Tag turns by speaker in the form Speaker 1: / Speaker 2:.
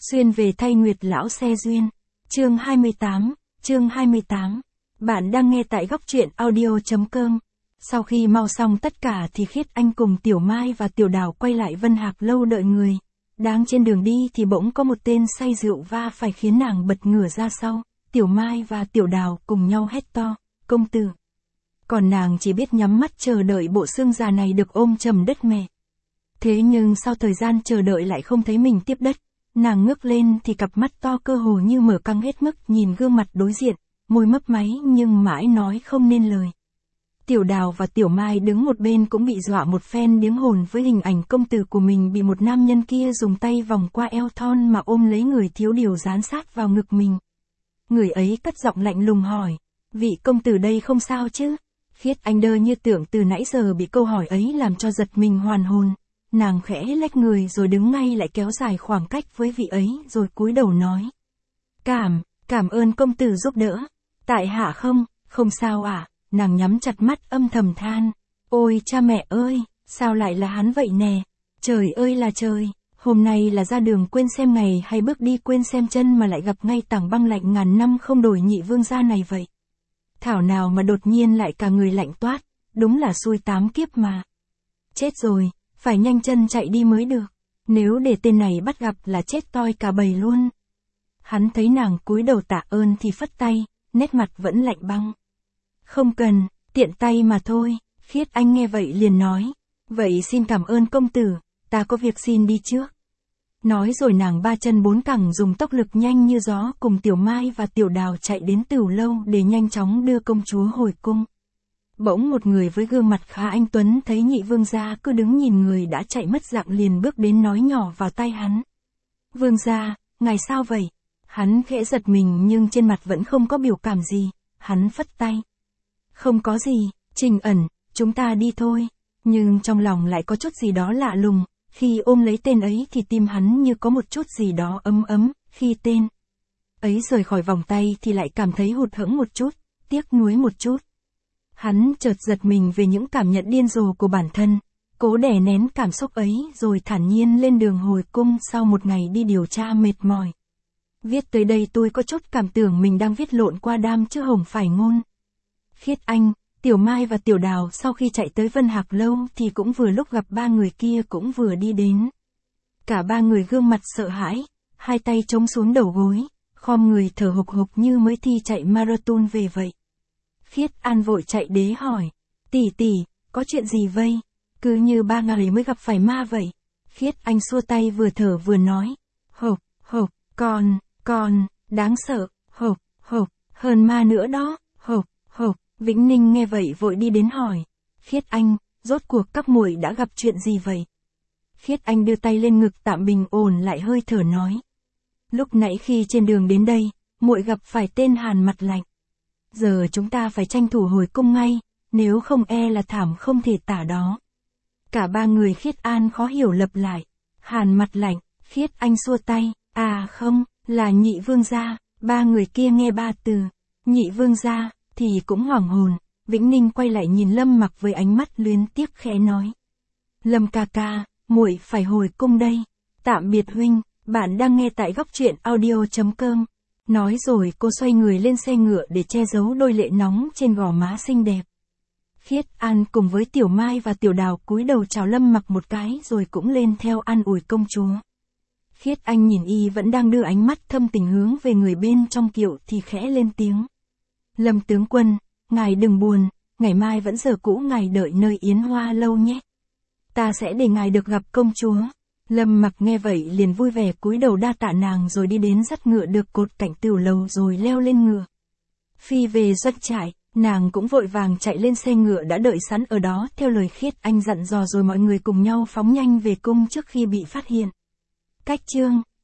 Speaker 1: Xuyên về thay Nguyệt lão xe duyên. Chương 28. Bạn đang nghe tại góc truyện audio.com. Sau khi mau xong tất cả thì Khiết Anh cùng Tiểu Mai và Tiểu Đào quay lại Vân Hạc lâu đợi người. Đang trên đường đi thì bỗng có một tên say rượu va phải khiến nàng bật ngửa ra sau. Tiểu Mai và Tiểu Đào cùng nhau hét to, công tử. Còn nàng chỉ biết nhắm mắt chờ đợi bộ xương già này được ôm chầm đất mẹ. Thế nhưng sau thời gian chờ đợi lại không thấy mình tiếp đất. Nàng ngước lên thì cặp mắt to cơ hồ như mở căng hết mức nhìn gương mặt đối diện, môi mấp máy nhưng mãi nói không nên lời. Tiểu Đào và Tiểu Mai đứng một bên cũng bị dọa một phen điếng hồn với hình ảnh công tử của mình bị một nam nhân kia dùng tay vòng qua eo thon mà ôm lấy người thiếu điều dán sát vào ngực mình. Người ấy cất giọng lạnh lùng hỏi, vị công tử đây không sao chứ? Khiết Anh đơ như tưởng từ nãy giờ bị câu hỏi ấy làm cho giật mình hoàn hồn. Nàng khẽ lách người rồi đứng ngay lại kéo dài khoảng cách với vị ấy rồi cúi đầu nói. Cảm ơn công tử giúp đỡ. Tại hạ không sao ạ. Nàng nhắm chặt mắt âm thầm than. Ôi cha mẹ ơi, sao lại là hắn vậy nè? Trời ơi là trời, hôm nay là ra đường quên xem ngày hay bước đi quên xem chân mà lại gặp ngay tảng băng lạnh ngàn năm không đổi nhị vương gia này vậy. Thảo nào mà đột nhiên lại cả người lạnh toát, đúng là xui tám kiếp mà. Chết rồi. Phải nhanh chân chạy đi mới được. Nếu để tên này bắt gặp là chết toi cả bầy luôn. Hắn thấy nàng cúi đầu tạ ơn thì phất tay, nét mặt vẫn lạnh băng. Không cần, tiện tay mà thôi. Khiết Anh nghe vậy liền nói. Vậy xin cảm ơn công tử, ta có việc xin đi trước. Nói rồi nàng ba chân bốn cẳng dùng tốc lực nhanh như gió cùng Tiểu Mai và Tiểu Đào chạy đến Tửu Lâu để nhanh chóng đưa công chúa hồi cung. Bỗng một người với gương mặt khá anh tuấn thấy nhị vương gia cứ đứng nhìn người đã chạy mất dạng liền bước đến nói nhỏ vào tai hắn. Vương gia, ngài sao vậy? Hắn khẽ giật mình nhưng trên mặt vẫn không có biểu cảm gì, hắn phất tay. Không có gì, Trình Ẩn, chúng ta đi thôi. Nhưng trong lòng lại có chút gì đó lạ lùng, khi ôm lấy tên ấy thì tim hắn như có một chút gì đó ấm, khi tên ấy rời khỏi vòng tay thì lại cảm thấy hụt hẫng một chút, tiếc nuối một chút. Hắn chợt giật mình về những cảm nhận điên rồ của bản thân, cố đè nén cảm xúc ấy rồi thản nhiên lên đường hồi cung sau một ngày đi điều tra mệt mỏi. Viết tới đây tôi có chút cảm tưởng mình đang viết lộn qua đam chứ không phải ngôn. Khiết Anh, Tiểu Mai và Tiểu Đào sau khi chạy tới Vân Hạc Lâu thì cũng vừa lúc gặp ba người kia cũng vừa đi đến. Cả ba người gương mặt sợ hãi, hai tay chống xuống đầu gối, khom người thở hộc hộc như mới thi chạy marathon về vậy. Khiết An vội chạy đế hỏi, tỷ, có chuyện gì vây? Cứ như ba ngày mới gặp phải ma vậy. Khiết Anh xua tay vừa thở vừa nói, hộc, con, đáng sợ, hộc, hơn ma nữa đó, hộc. Vĩnh Ninh nghe vậy vội đi đến hỏi, Khiết Anh, rốt cuộc các muội đã gặp chuyện gì vậy? Khiết Anh đưa tay lên ngực tạm bình ổn lại hơi thở nói, lúc nãy khi trên đường đến đây, muội gặp phải tên Hàn mặt lạnh. Giờ chúng ta phải tranh thủ hồi cung ngay, nếu không e là thảm không thể tả đó. Cả ba người Khiết An khó hiểu lặp lại. Hàn mặt lạnh, Khiết Anh xua tay, không, là nhị vương gia. Ba người kia nghe ba từ, nhị vương gia, thì cũng hoảng hồn. Vĩnh Ninh quay lại nhìn Lâm Mặc với ánh mắt luyến tiếc khẽ nói. Lâm ca, muội phải hồi cung đây. Tạm biệt huynh, bạn đang nghe tại góc truyện audio.com. Nói rồi cô xoay người lên xe ngựa để che giấu đôi lệ nóng trên gò má xinh đẹp. Khiết An cùng với Tiểu Mai và Tiểu Đào cúi đầu chào Lâm Mặc một cái rồi cũng lên theo an ủi công chúa. Khiết Anh nhìn y vẫn đang đưa ánh mắt thâm tình hướng về người bên trong kiệu thì khẽ lên tiếng. Lâm tướng quân, ngài đừng buồn, ngày mai vẫn giờ cũ ngài đợi nơi Yến Hoa Lâu nhé. Ta sẽ để ngài được gặp công chúa. Lâm Mặc nghe vậy liền vui vẻ cúi đầu đa tạ nàng rồi đi đến dắt ngựa được cột cạnh Tửu Lâu rồi leo lên ngựa. Phi về doanh trại, nàng cũng vội vàng chạy lên xe ngựa đã đợi sẵn ở đó theo lời Khiết Anh dặn dò rồi mọi người cùng nhau phóng nhanh về cung trước khi bị phát hiện. Cách chương